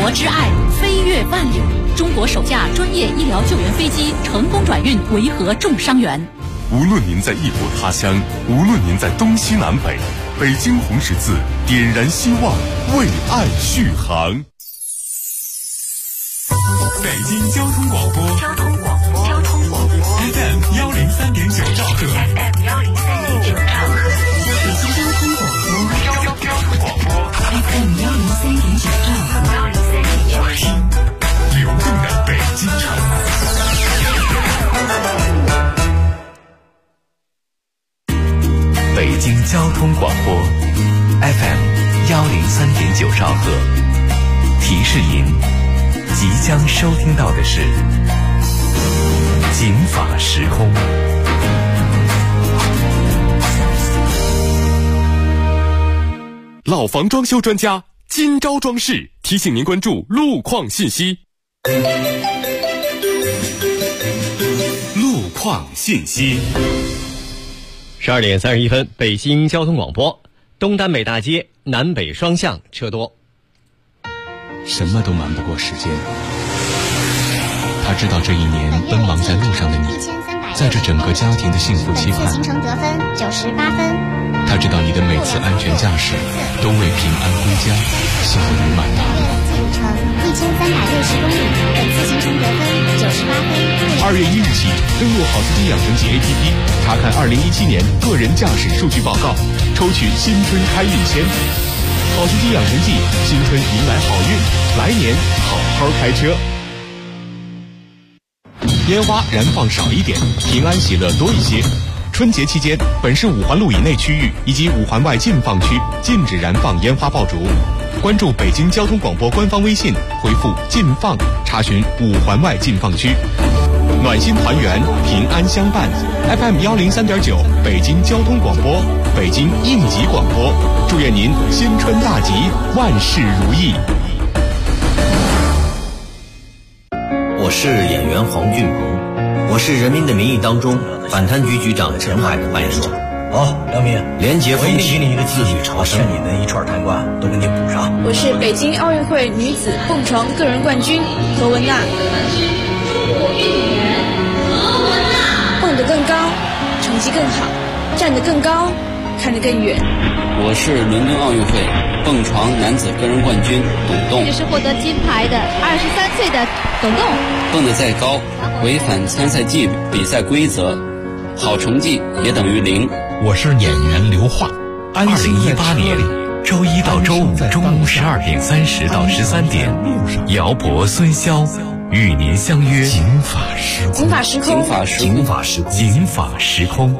国之爱飞越万里，中国首架专业医疗救援飞机成功转运维和重伤员。 无论您在异国他乡，无论您在东西南北，北京红十字点燃希望，为爱续航。北京交通广播FM 103.9兆赫， 北京交通广播 FM 103.9兆赫， 流动的北京城。 北京交通广播 FM 103.9兆赫，提示您即将收听到的是警法时空。 老房装修专家金招装饰提醒您关注路况信息。路况信息。 12点31分，北京交通广播，东单美大街南北双向车多。 什么都瞒不过时间。他知道这一年奔忙在路上的你，在这整个家庭的幸福期盼。 行程得分98分。 他知道你的每次安全驾驶都为平安归家笑语满堂。 路程1360公里，本次行程得分98分。 2月1日起，登录好司机养成记 APP， 查看2017年个人驾驶数据报告，抽取新春开运签。好司机养成记，新春迎来好运，来年好好开车。烟花燃放少一点，平安喜乐多一些。春节期间，本市5环路以内区域以及5环外禁放区禁止燃放烟花爆竹。关注北京交通广播官方微信，回复“禁放”查询5环外禁放区。暖心团圆，平安相伴。FM 103.9，北京交通广播，北京应急广播，祝愿您新春大吉，万事如意。 我是演员黄俊鹏，我是《人民的名义》当中反贪局局长陈海的扮演者。 好，梁明， 廉洁风气， 给你一个机会， 朝生， 你的一串贪官都给你补上。 我是北京奥运会女子蹦床个人冠军何文娜。蹦得更高，成绩更好，站得更高，看得更远。 我是伦敦奥运会蹦床男子个人冠军董栋。 这是获得金牌的23岁的董栋。 蹦得再高，违反参赛纪律、比赛规则，好成绩也等于0。 我是演员刘桦。2018年周一到周五中午12点30到13点，姚博、孙潇与您相约警法时空。 警法时空， 警法时空， 警法时空，警法时空。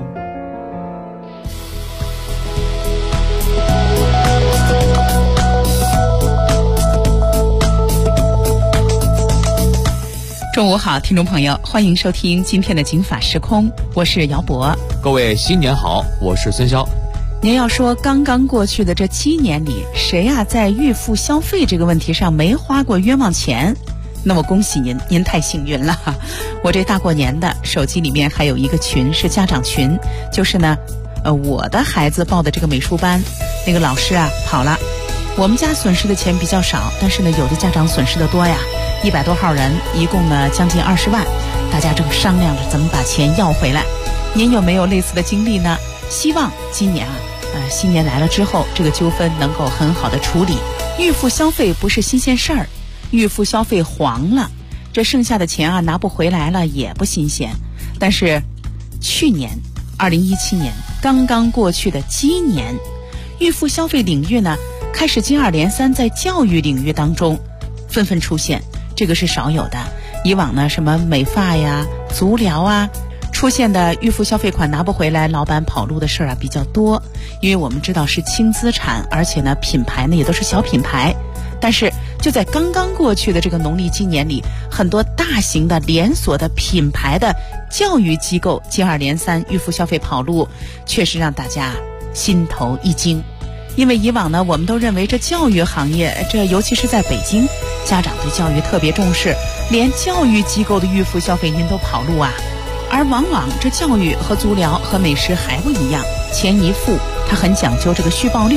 中午好，听众朋友，欢迎收听今天的警法时空，我是姚博。 各位新年好，我是孙潇。 您要说刚刚过去的这7年里，谁在预付消费这个问题上没花过冤枉钱？那么恭喜您，您太幸运了。我这大过年的，手机里面还有一个群是家长群，就是呢，我的孩子报的这个美术班，那个老师跑了。我们家损失的钱比较少，但是呢，有的家长损失的多呀，100多号人，一共呢将近20万，大家正商量着怎么把钱要回来。您有没有类似的经历呢？希望今年新年来了之后，这个纠纷能够很好的处理。预付消费不是新鲜事儿，预付消费黄了，这剩下的钱拿不回来了也不新鲜。但是去年2017年刚刚过去的鸡年，预付消费领域呢开始接二连三在教育领域当中纷纷出现，这个是少有的。以往呢，什么美发呀、足疗出现的预付消费款拿不回来，老板跑路的事儿比较多。因为我们知道是轻资产，而且呢品牌呢也都是小品牌。但是就在刚刚过去的这个农历鸡年里，很多大型的连锁的品牌的教育机构接二连三预付消费跑路，确实让大家心头一惊。因为以往呢，我们都认为这教育行业，这尤其是在北京，家长对教育特别重视，连教育机构的预付消费您都跑路而往往这教育和足疗和美食还不一样，钱一付它很讲究这个续报率，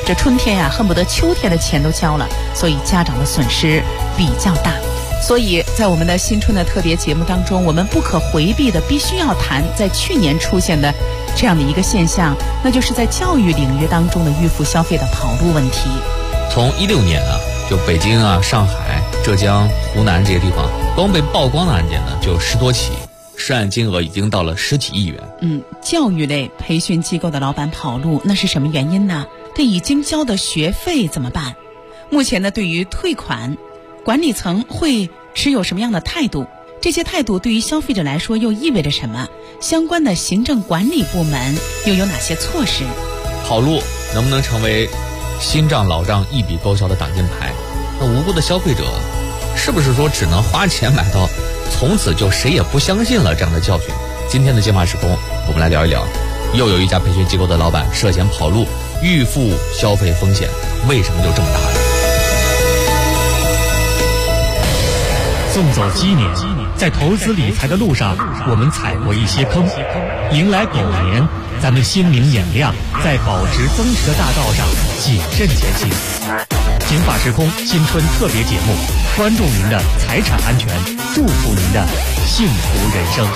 这春天呀，恨不得秋天的钱都交了，所以家长的损失比较大。所以在我们的新春的特别节目当中，我们不可回避的必须要谈在去年出现的这样的一个现象，那就是在教育领域当中的预付消费的跑路问题。 从16年啊，就北京啊、上海、浙江、湖南这些地方，光被曝光的案件呢就10多起，涉案金额已经到了10几亿元。 教育类培训机构的老板跑路，那是什么原因呢？这已经交的学费怎么办？目前呢，对于退款，管理层会持有什么样的态度？这些态度对于消费者来说又意味着什么？相关的行政管理部门又有哪些措施？ 跑路能不能成为新账老账一笔勾销的挡箭牌？那无辜的消费者是不是说只能花钱买到从此就谁也不相信了这样的教训？今天的金马时空，我们来聊一聊，又有一家培训机构的老板涉嫌跑路，预付消费风险为什么就这么大呢？ 送走鸡年，在投资理财的路上，我们踩过一些坑，迎来狗年，咱们心明眼亮，在保值增值的大道上谨慎前行。金法时空新春特别节目，关注您的财产安全，祝福您的幸福人生。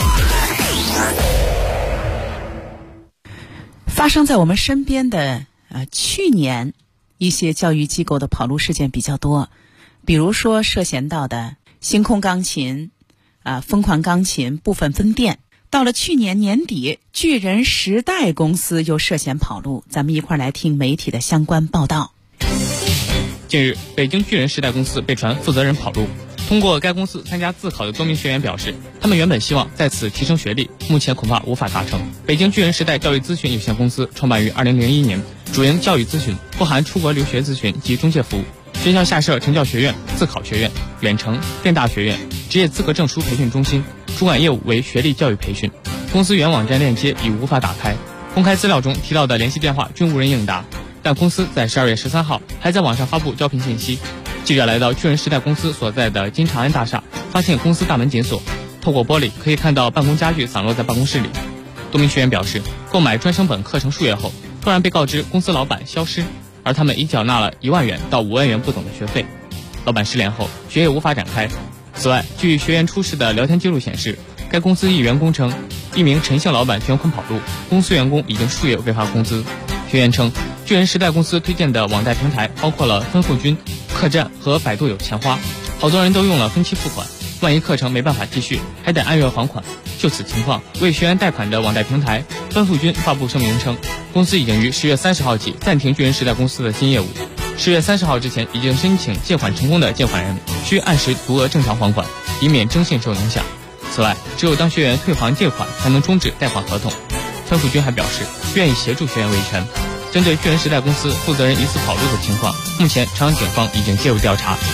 发生在我们身边的去年一些教育机构的跑路事件比较多，比如说涉嫌到的星空钢琴、疯狂钢琴部分分店。到了去年年底，巨人时代公司又涉嫌跑路，咱们一块来听媒体的相关报道。 近日，北京巨人时代公司被传负责人跑路。通过该公司参加自考的多名学员表示，他们原本希望在此提升学历，目前恐怕无法达成。北京巨人时代教育咨询有限公司创办于2001年，主营教育咨询，不含出国留学咨询及中介服务。学校下设成教学院、自考学院、远程、电大学院、职业资格证书培训中心，主管业务为学历教育培训。公司原网站链接已无法打开，公开资料中提到的联系电话均无人应答。但公司在12月13号还在网上发布招聘信息。记者来到巨人时代公司所在的金长安大厦，发现公司大门紧锁，透过玻璃可以看到办公家具散落在办公室里。多名学员表示，购买专升本课程数月后，突然被告知公司老板消失，而他们已缴纳了1万元到5万元不等的学费。老板失联后，学业无法展开。此外，据学员出示的聊天记录显示，该公司一员工称，一名陈姓老板卷款跑路，公司员工已经数月未发工资。学员称，巨人时代公司推荐的网贷平台包括了分付君、客栈和百度有钱花，好多人都用了分期付款，万一课程没办法继续，还得按月还款。就此情况，为学员贷款的网贷平台分付君发布声明称，公司已经于10月30号起暂停巨人时代公司的新业务。10月30号之前已经申请借款成功的借款人需按时足额正常还款，以免征信受影响。此外，只有当学员退还借款才能终止贷款合同。分付君还表示愿意协助学员维权。针对巨人时代公司负责人疑似跑路的情况，目前朝阳警方已经介入调查。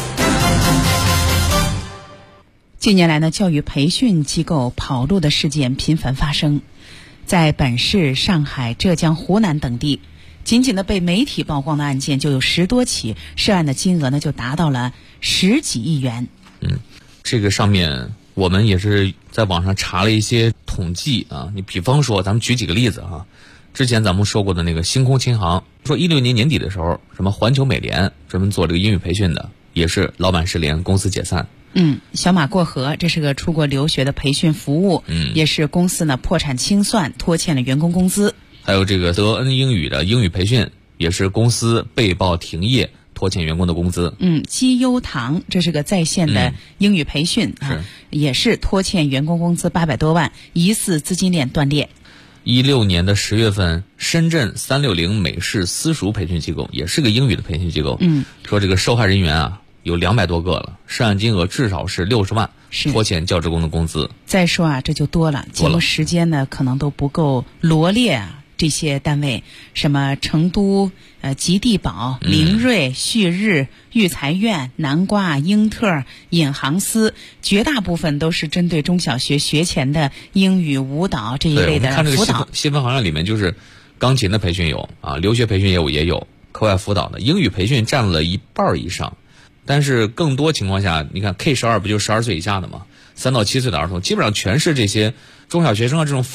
近年来呢，教育培训机构跑路的事件频繁发生，在本市、上海、浙江、湖南等地，仅仅的被媒体曝光的案件就有10多起，涉案的金额呢就达到了10几亿元。 这个上面我们也是在网上查了一些统计啊，你比方说咱们举几个例子啊。之前咱们说过的那个星空琴行，说16年年底的时候，什么环球美联专门做这个英语培训的，也是老板失联，公司解散。 小马过河，这是个出国留学的培训服务，也是公司呢破产清算，拖欠了员工工资。 还有这个德恩英语的英语培训，也是公司被曝停业，拖欠员工的工资。基优堂，这是个在线的英语培训也是拖欠员工工资800多万，疑似资金链断裂。 16年的10月份，深圳360美式私塾培训机构，也是个英语的培训机构，说这个受害人员啊有200多个了，涉案金额至少是60万，拖欠教职工的工资。 再说啊，这就多了，节目时间呢可能都不够罗列这些单位，什么成都、吉地堡、凌瑞、旭日、育才院、南瓜、英特、引航司，绝大部分都是针对中小学学前的英语、舞蹈这一类的辅导。 看这个细分行业里面，就是钢琴的培训有啊，留学培训业务也有，课外辅导的英语培训占了1半以上。但是更多情况下，你看 K12不就12岁以下的吗？3到7岁的儿童基本上全是这些中小学生的这种辅导，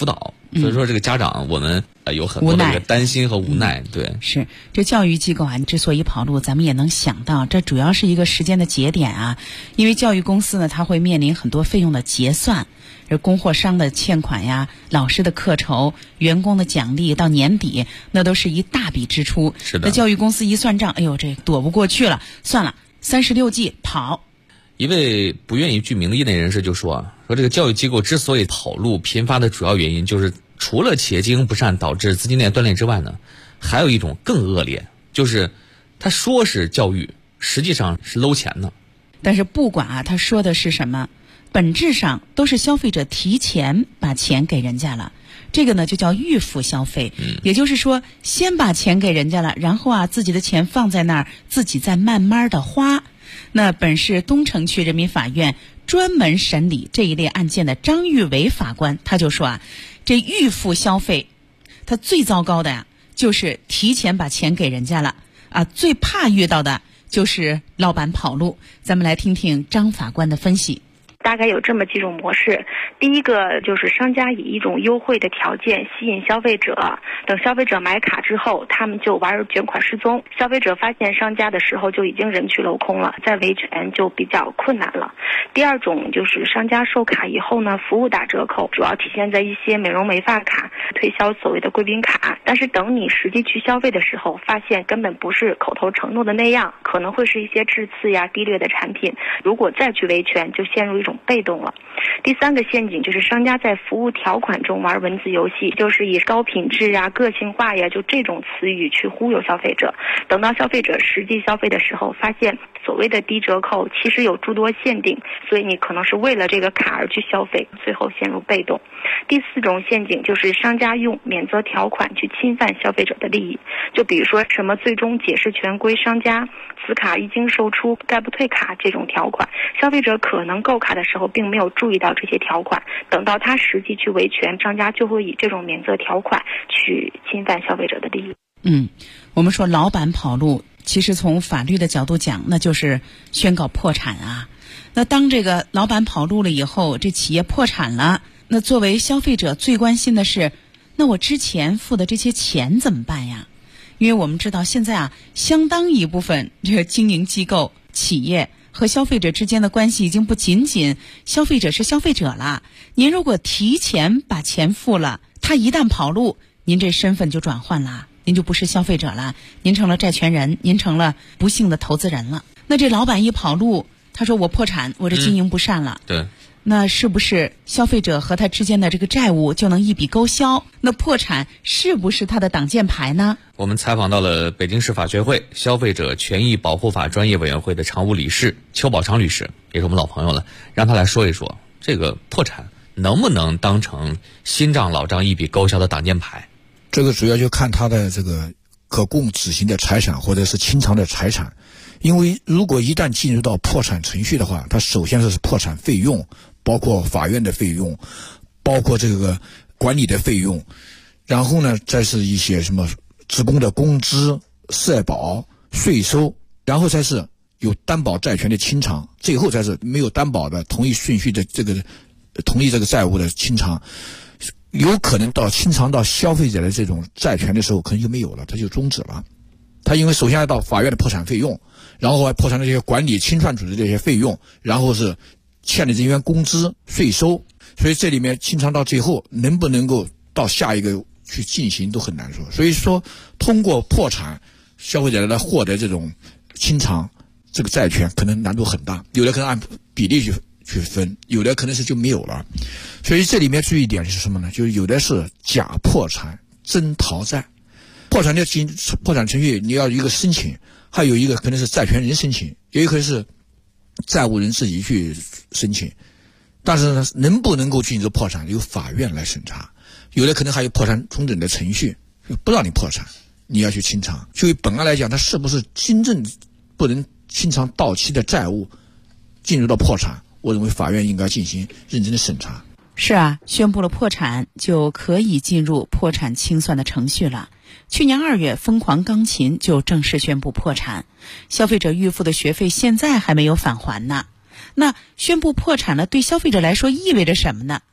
所以说这个家长我们有很多的这个担心和无奈。对， 是这教育机构啊之所以跑路，咱们也能想到，这主要是一个时间的节点啊，因为教育公司呢，它会面临很多费用的结算，这供货商的欠款呀、老师的课酬、员工的奖励，到年底那都是一大笔支出。 是的， 那教育公司一算账，哎呦，这躲不过去了，算了，36计跑。 一位不愿意具名的业内人士就说这个教育机构之所以跑路频发的主要原因，就是除了企业经营不善导致资金链断裂之外呢，还有一种更恶劣，就是他说是教育，实际上是搂钱呢。 但是不管他说的是什么，本质上都是消费者提前把钱给人家了，这个呢就叫预付消费。也就是说，先把钱给人家了，然后自己的钱放在那儿，自己再慢慢的花。那本市东城区人民法院专门审理这一类案件的张玉伟法官他就说这预付消费，他最糟糕的就是提前把钱给人家了最怕遇到的就是老板跑路。咱们来听听张法官的分析。 大概有这么几种模式。第一个就是商家以一种优惠的条件吸引消费者，等消费者买卡之后，他们就玩卷款失踪。消费者发现商家的时候就已经人去楼空了，再维权就比较困难了。第二种就是商家售卡以后呢，服务打折扣，主要体现在一些美容美发卡，推销所谓的贵宾卡。但是等你实际去消费的时候，发现根本不是口头承诺的那样，可能会是一些质次呀低劣的产品。如果再去维权，就陷入一种被动了。第三个陷阱就是商家在服务条款中玩文字游戏，就是以高品质呀、个性化呀，就这种词语去忽悠消费者。等到消费者实际消费的时候，发现所谓的低折扣其实有诸多限定，所以你可能是为了这个卡而去消费，最后陷入被动。第四种陷阱就是商家用免责条款去侵犯消费者的利益，就比如说什么最终解释权归商家，此卡一经售出概不退卡这种条款，消费者可能购卡的时候并没有注意到这些条款，等到他实际去维权，商家就会以这种免责条款去侵犯消费者的利益。 我们说老板跑路，其实从法律的角度讲，那就是宣告破产啊。那当这个老板跑路了以后，这企业破产了，那作为消费者最关心的是，那我之前付的这些钱怎么办呀？因为我们知道现在相当一部分这个经营机构、企业和消费者之间的关系已经不仅仅消费者是消费者了。您如果提前把钱付了，他一旦跑路，您这身份就转换了，您就不是消费者了，您成了债权人，您成了不幸的投资人了。那这老板一跑路，他说我破产，我这经营不善了， 对， 那是不是消费者和他之间的这个债务就能一笔勾销？那破产是不是他的挡箭牌呢？ 我们采访到了北京市法学会消费者权益保护法专业委员会的常务理事邱宝昌律师，也是我们老朋友了，让他来说一说这个破产能不能当成新账老账一笔勾销的挡箭牌。 这个主要就看他的这个可供执行的财产或者是清偿的财产。因为如果一旦进入到破产程序的话，它首先是破产费用，包括法院的费用，包括这个管理的费用，然后呢再是一些什么职工的工资、社保、税收，然后才是有担保债权的清偿，最后才是没有担保的同一顺序的这个同意这个债务的清偿。有可能到清偿到消费者的这种债权的时候，可能就没有了，它就终止了。他因为首先要到法院的破产费用，然后还破产的这些管理清算组织这些费用，然后是欠的人员工资、税收，所以这里面清偿到最后能不能够到下一个去进行都很难说。所以说通过破产消费者来获得这种清偿这个债权可能难度很大，有的可能按比例去分，有的可能是就没有了。所以这里面注意一点是什么呢？就是有的是假破产真逃债。破产程序你要一个申请，还有一个可能是债权人申请，也有可能是债务人自己去申请。但是呢，能不能够进入破产由法院来审查，有的可能还有破产重整的程序，不让你破产，你要去清偿。就以本案来讲，它是不是真正不能清偿到期的债务进入到破产，我认为法院应该进行认真的审查。 是啊，宣布了破产就可以进入破产清算的程序了。去年2月，疯狂钢琴就正式宣布破产，消费者预付的学费现在还没有返还呢。那宣布破产了，对消费者来说意味着什么呢？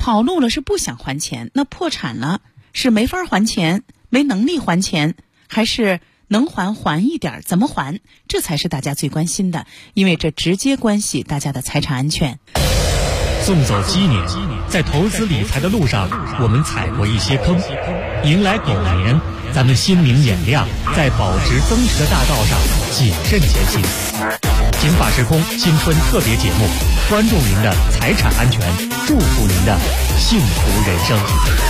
跑路了是不想还钱，那破产了是没法还钱，没能力还钱，还是能还一点，怎么还？这才是大家最关心的，因为这直接关系大家的财产安全。 送走鸡年，在投资理财的路上，我们踩过一些坑，迎来狗年，咱们心明眼亮，在保值增值的大道上谨慎前行。警法时空新春特别节目，关注您的财产安全，祝福您的幸福人生。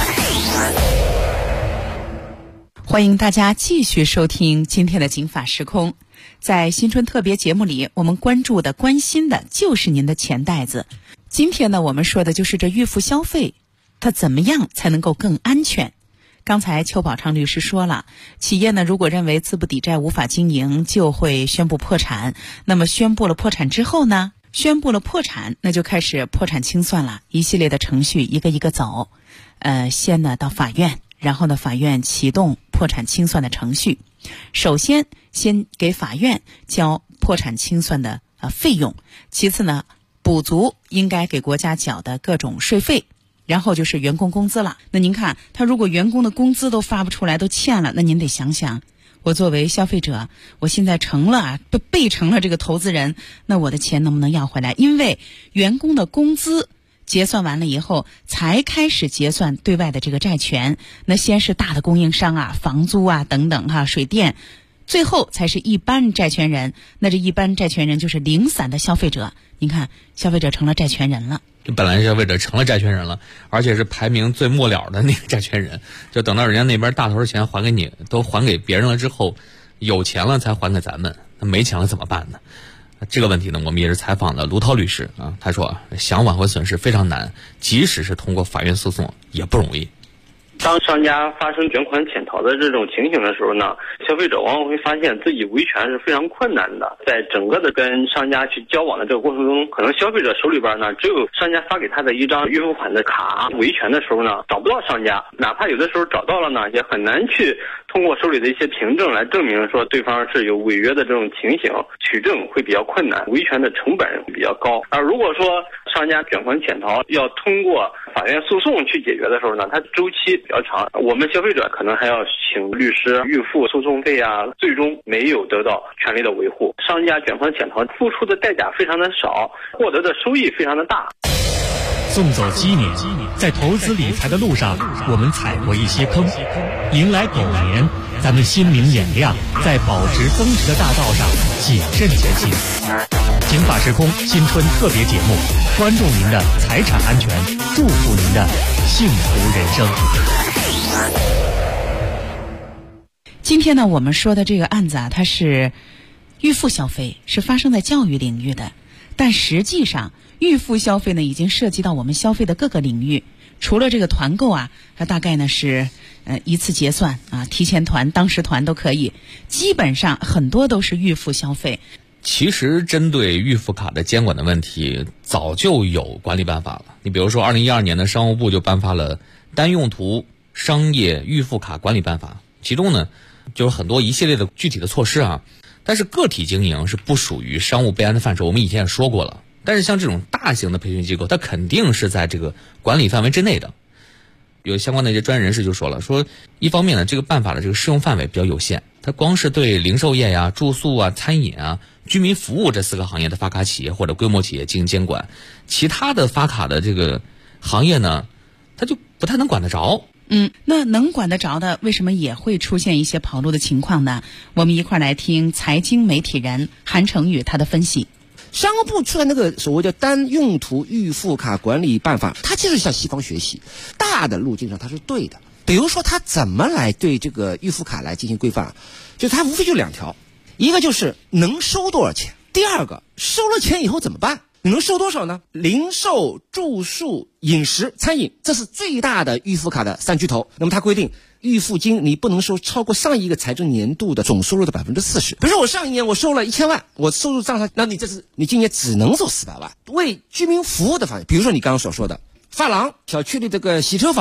欢迎大家继续收听今天的警法时空。在新春特别节目里，我们关注的、关心的就是您的钱袋子。今天呢，我们说的就是这预付消费，它怎么样才能够更安全？刚才邱宝昌律师说了，企业呢如果认为资不抵债无法经营，就会宣布破产。那么宣布了破产之后呢？宣布了破产，那就开始破产清算了，一系列的程序一个一个走。先呢到法院，然后呢法院启动破产清算的程序。首先给法院交破产清算的费用，其次呢补足应该给国家缴的各种税费，然后就是员工工资了。那您看，他如果员工的工资都发不出来，都欠了，那您得想想，我作为消费者，我现在被成了这个投资人，那我的钱能不能要回来？因为员工的工资结算完了以后，才开始结算对外的这个债权。那先是大的供应商啊，房租啊等等水电，最后才是一般债权人。那这一般债权人就是零散的消费者。您看，消费者成了债权人了。 本来消费者成了债权人了，而且是排名最末了的那个债权人。就等到人家那边大头的钱还给你，都还给别人了之后，有钱了才还给咱们，那没钱了怎么办呢？这个问题呢，我们也是采访了卢涛律师啊，他说想挽回损失非常难，即使是通过法院诉讼也不容易。 当商家发生卷款潜逃的这种情形的时候呢，消费者往往会发现自己维权是非常困难的。在整个的跟商家去交往的这个过程中，可能消费者手里边呢只有商家发给他的一张预付款的卡，维权的时候呢找不到商家，哪怕有的时候找到了呢，也很难去通过手里的一些凭证来证明说对方是有违约的这种情形，取证会比较困难，维权的成本比较高。而如果说商家卷款潜逃要通过法院诉讼去解决的时候呢，它周期比较长，我们消费者可能还要请律师预付诉讼费啊，最终没有得到权利的维护。商家卷款潜逃付出的代价非常的少，获得的收益非常的大。 送走鸡年，在投资理财的路上，我们踩过一些坑，迎来狗年，咱们心明眼亮，在保值增值的大道上谨慎前行。警法时空新春特别节目，关注您的财产安全，祝福您的幸福人生。 今天呢，我们说的这个案子啊，它是预付消费，是发生在教育领域的，但实际上预付消费呢，已经涉及到我们消费的各个领域。除了这个团购啊，它大概呢是一次结算啊，提前团、当时团都可以，基本上很多都是预付消费。 其实针对预付卡的监管的问题，早就有管理办法了。你比如说2012年的商务部就颁发了单用途商业预付卡管理办法，其中呢就是很多一系列的具体的措施啊。但是个体经营是不属于商务备案的范畴，我们以前也说过了。但是像这种大型的培训机构，它肯定是在这个管理范围之内的。有相关的一些专业人士就说了，说一方面呢，这个办法的这个适用范围比较有限，它光是对零售业呀、住宿啊、餐饮啊、居民服务这4个行业的发卡企业或者规模企业进行监管，其他的发卡的这个行业呢，它就不太能管得着。 那能管得着的，为什么也会出现一些跑路的情况呢？我们一块来听财经媒体人韩成宇他的分析。 商务部出来那个所谓的单用途预付卡管理办法，它就是向西方学习，大的路径上它是对的。比如说它怎么来对这个预付卡来进行规范，就它无非就2条，一个就是能收多少钱，第二个收了钱以后怎么办，你能收多少呢？零售、住宿、饮食、餐饮，这是最大的预付卡的3巨头。那么它规定预付金你不能收超过上一个财政年度的总收入的40%。比如说我上一年我收了1000万，我收入账上，那你今年只能收400万。为居民服务的方面，比如说你刚刚所说的发廊、小区里这个洗车房，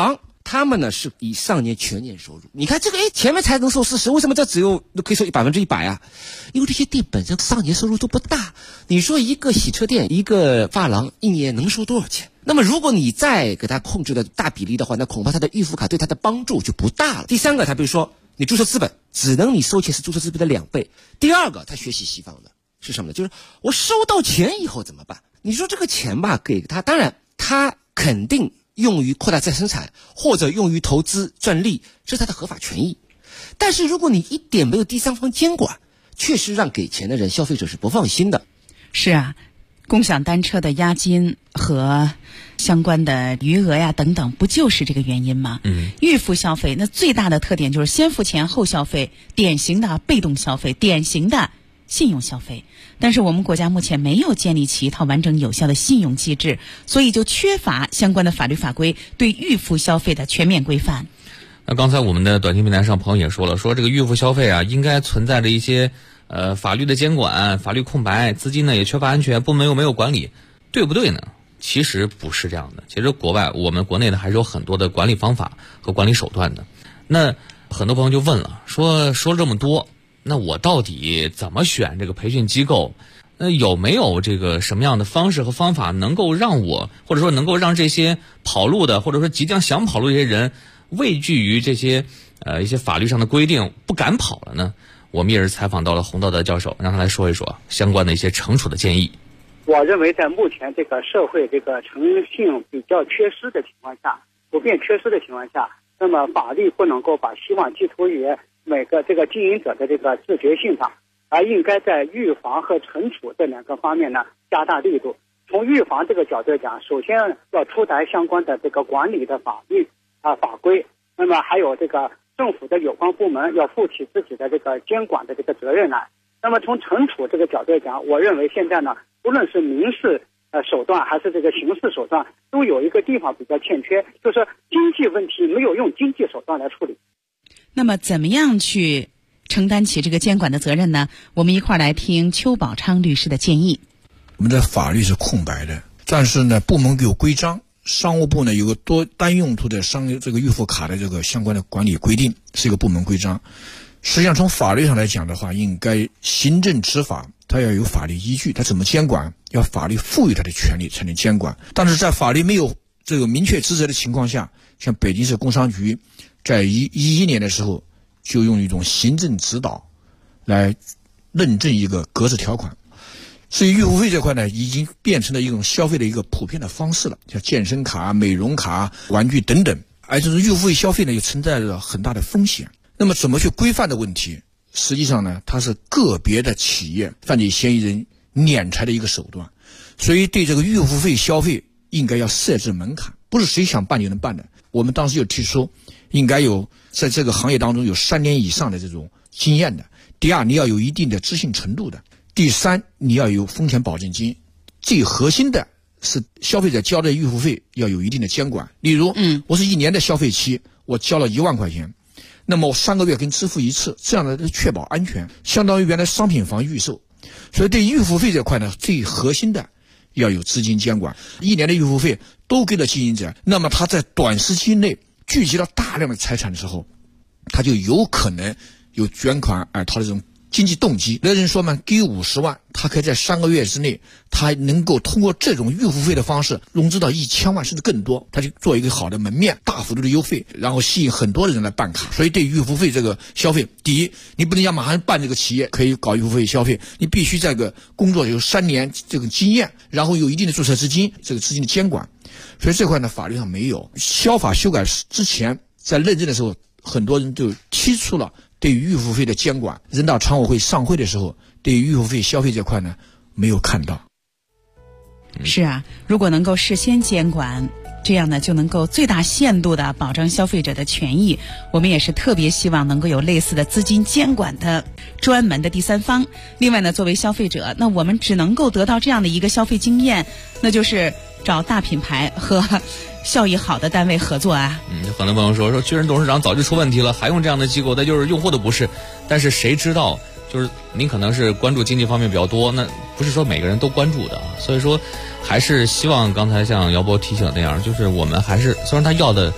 他们呢是以上年全年收入。你看这个，前面才能收40%，为什么这只有可以收100%啊？因为这些店本身上年收入都不大。你说一个洗车店、一个发廊一年能收多少钱？那么如果你再给他控制的大比例的话，那恐怕他的预付卡对他的帮助就不大了。第三个，他比如说你注册资本只能你收钱是注册资本的2倍。第二个，他学习西方的是什么呢？就是我收到钱以后怎么办？你说这个钱吧，给他，当然他肯定用于扩大再生产或者用于投资赚利，这是他的合法权益。但是如果你一点没有第三方监管，确实让给钱的人消费者是不放心的。 是啊，共享单车的押金和相关的余额呀等等，不就是这个原因吗？预付消费那最大的特点就是先付钱后消费，典型的被动消费，典型的信用消费。但是我们国家目前没有建立起一套完整有效的信用机制，所以就缺乏相关的法律法规对预付消费的全面规范。 那刚才我们的短信平台上朋友也说了，说这个预付消费啊，应该存在着一些法律的监管，法律空白，资金呢也缺乏安全，部门又没有管理，对不对呢？其实不是这样的。其实国外我们国内呢还是有很多的管理方法和管理手段的。那很多朋友就问了，说了这么多，那我到底怎么选这个培训机构？有没有这个什么样的方式和方法能够让我，或者说能够让这些跑路的，或者说即将想跑路的这些人畏惧于这些一些法律上的规定，不敢跑了呢？我们也是采访到了洪道德教授，让他来说一说相关的一些惩处的建议。 我认为在目前这个社会这个诚信比较缺失的情况下，普遍缺失的情况下，那么法律不能够把希望寄托于每个这个经营者的这个自觉性上，而应该在预防和惩处这2个方面呢加大力度。从预防这个角度讲，首先要出台相关的这个管理的法律法规，那么还有这个政府的有关部门要负起自己的这个监管的这个责任来。那么从惩处这个角度讲，我认为现在呢，无论是民事手段还是这个刑事手段，都有一个地方比较欠缺，就是经济问题没有用经济手段来处理。 那么怎么样去承担起这个监管的责任呢？我们一块儿来听邱宝昌律师的建议。 我们的法律是空白的，但是呢，部门有规章，商务部呢有个多单用途的这个预付卡的这个相关的管理规定，是一个部门规章。实际上从法律上来讲的话，应该行政执法它要有法律依据，它怎么监管？要法律赋予它的权利才能监管。但是在法律没有这个明确职责的情况下，像北京市工商局在2011年的时候就用一种行政指导来认证一个格式条款。至于预付费这块呢，已经变成了一种消费的一个普遍的方式了，像健身卡、美容卡、玩具等等。而这种预付费消费呢，也存在着很大的风险。那么怎么去规范的问题，实际上呢，它是个别的企业犯罪嫌疑人敛财的一个手段。所以对这个预付费消费应该要设置门槛，不是谁想办就能办的。我们当时就提出，应该有在这个行业当中有3年以上的这种经验的。第二，你要有一定的知信程度的。第三，你要有风险保证金。最核心的是消费者交的预付费要有一定的监管。例如，我是1年的消费期，我交了1万块钱，那么我3个月跟支付一次，这样的确保安全，相当于原来商品房预售。所以对预付费这块呢，最核心的要有资金监管。1年的预付费都给了经营者，那么他在短时期内聚集了大量的财产的时候，他就有可能有卷款而逃的这种经济动机。有人说嘛，给50万，他可以在3个月之内，他能够通过这种预付费的方式融资到1000万甚至更多，他就做一个好的门面，大幅度的优惠，然后吸引很多人来办卡。所以对预付费这个消费，第一，你不能讲马上办这个企业可以搞预付费消费，你必须这个工作有3年这个经验，然后有一定的注册资金，这个资金的监管。所以这块呢，法律上没有。消法修改之前，在认证的时候，很多人就提出了对于预付费的监管。人大常委会上会的时候，对于预付费消费这块呢，没有看到。 是啊，如果能够事先监管，这样呢就能够最大限度的保障消费者的权益。我们也是特别希望能够有类似的资金监管的专门的第三方。另外呢，作为消费者，那我们只能够得到这样的一个消费经验，那就是找大品牌和效益好的单位合作啊。 很多朋友说巨人董事长早就出问题了，还用这样的机构，那就是用户的不是。但是谁知道，就是您可能是关注经济方面比较多，那不是说每个人都关注的。所以说还是希望刚才像姚波提醒那样，就是我们还是虽然他要的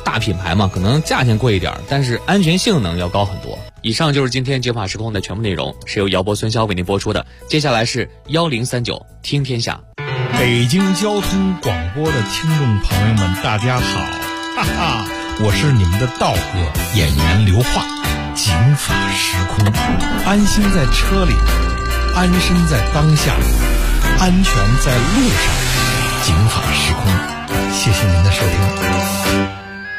大品牌嘛，可能价钱贵一点，但是安全性能要高很多。以上就是今天九法时空的全部内容，是由姚博、孙潇为您播出的。接下来是1039听天下。 北京交通广播的听众朋友们，大家好，哈哈，我是你们的道哥演员刘化。警法时空，安心在车里，安身在当下，安全在路上。警法时空，谢谢您的收听。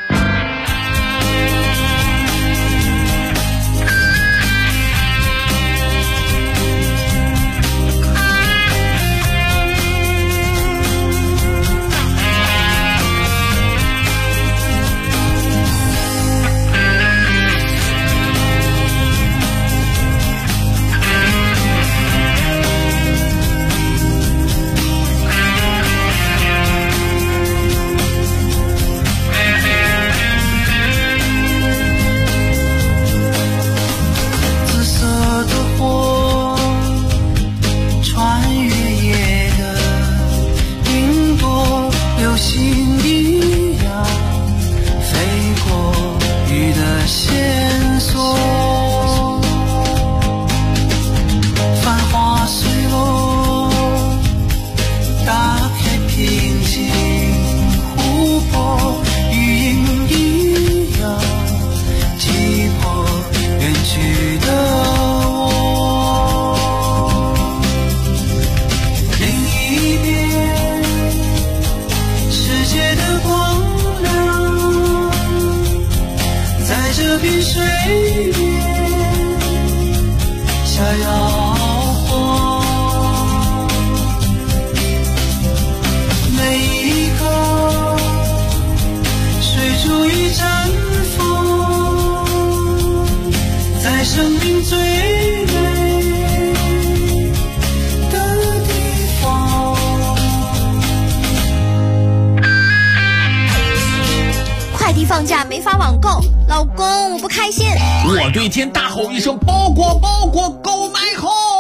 放假没发网购，老公我不开心。 我对天大吼一声，包裹包裹，购买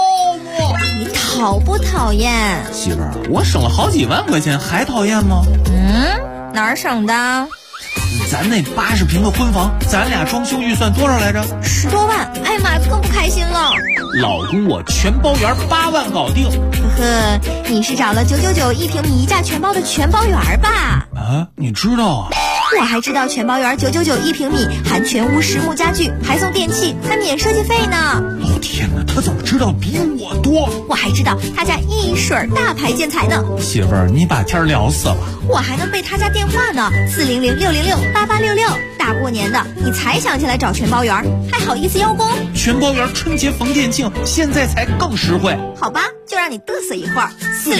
home。 你讨不讨厌？ 媳妇儿，我省了好几万块钱，还讨厌吗？ 哪儿省的？ 咱那80平的婚房，咱俩装修预算多少来着 ？10多万。哎呀妈，更不开心了。 老公，我全包圆8万搞定。 呵呵，你是找了999一平米一价全包的全包圆吧？ 啊，你知道啊？ 我还知道全包圆999一平米，含全屋实木家具，还送电器，还免设计费呢。 老天哪，他怎么知道比我多？ 我还知道他家一水大牌建材呢。 媳妇儿，你把天聊死了。 我还能背他家电话呢，400-606-8866。大过年的，你才想起来找全包圆，还好意思邀功？ 全包圆春节逢店庆，现在才更实惠。 好吧，就让你嘚瑟一会儿。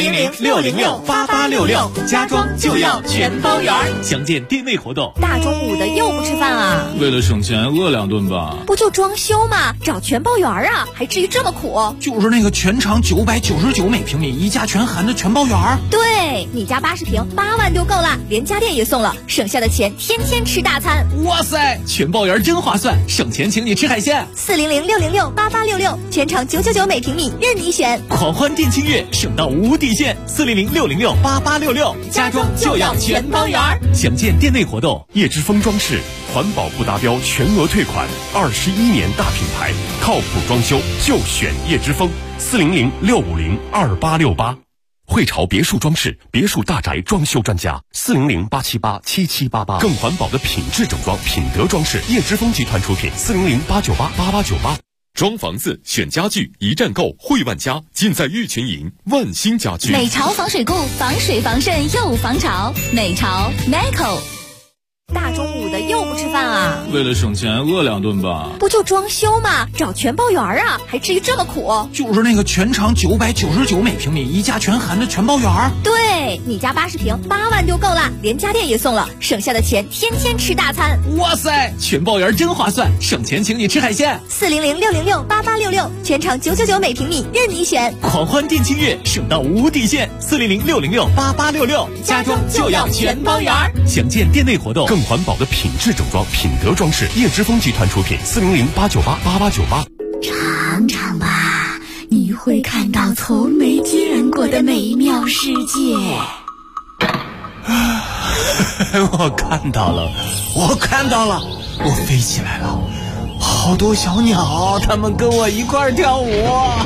400-606-8866，家装就要全包圆。详见店内活动。 大中午的又不吃饭啊？ 为了省钱，饿2顿吧。 不就装修吗？找全包圆啊，还至于这么苦？ 就是那个全长999每平米，一价全含的全包圆。 对，你家80平8万就够了，连家电也送了，省下的钱天天吃大餐。 哇塞，全包圆真划算，省钱请你吃海鲜。 400-606-8866，全长999每平米，任你选。 狂欢店庆月，省到无底线。400-606-8866，家装就要全包圆。详见店内活动。 叶之峰装饰，环保不达标全额退款，21年大品牌，靠谱装修就选叶之峰。400-650-2868。汇潮别墅装饰，别墅大宅装修专家，400-878-7788。更环保的品质整装，品德装饰，叶之峰集团出品，400-898-8898。装房子选家具，一站购汇万家，尽在玉群营万兴家具。 美潮防水固，防水防渗又防潮，美潮 Meco。 大中午的又不吃饭啊？ 为了省钱，饿2顿吧。 不就装修吗？找全包圆啊，还至于这么苦？ 就是那个全长999每平米，一价全含的全包圆。 对，你家80平8万就够了，连家电也送了，省下的钱天天吃大餐。 哇塞，全包圆真划算，省钱请你吃海鲜。 400-606-8866，全长999每平米，任你选。 狂欢店庆月，省到无底线。400-606-8866，家装就要全包圆。详见店内活动。 更环保的品质整装，品德装饰，叶之峰集团出品，400-898-8898。 尝尝吧，你会看到从没见过的美妙世界。 我看到了，我飞起来了，好多小鸟，它们跟我一块儿跳舞。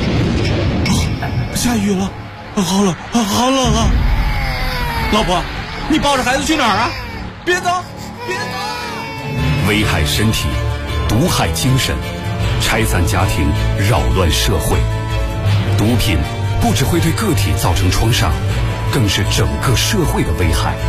下雨了，好冷啊！老婆，你抱着孩子去哪儿啊？别走！ 危害身体，毒害精神，拆散家庭，扰乱社会。毒品不只会对个体造成创伤，更是整个社会的危害。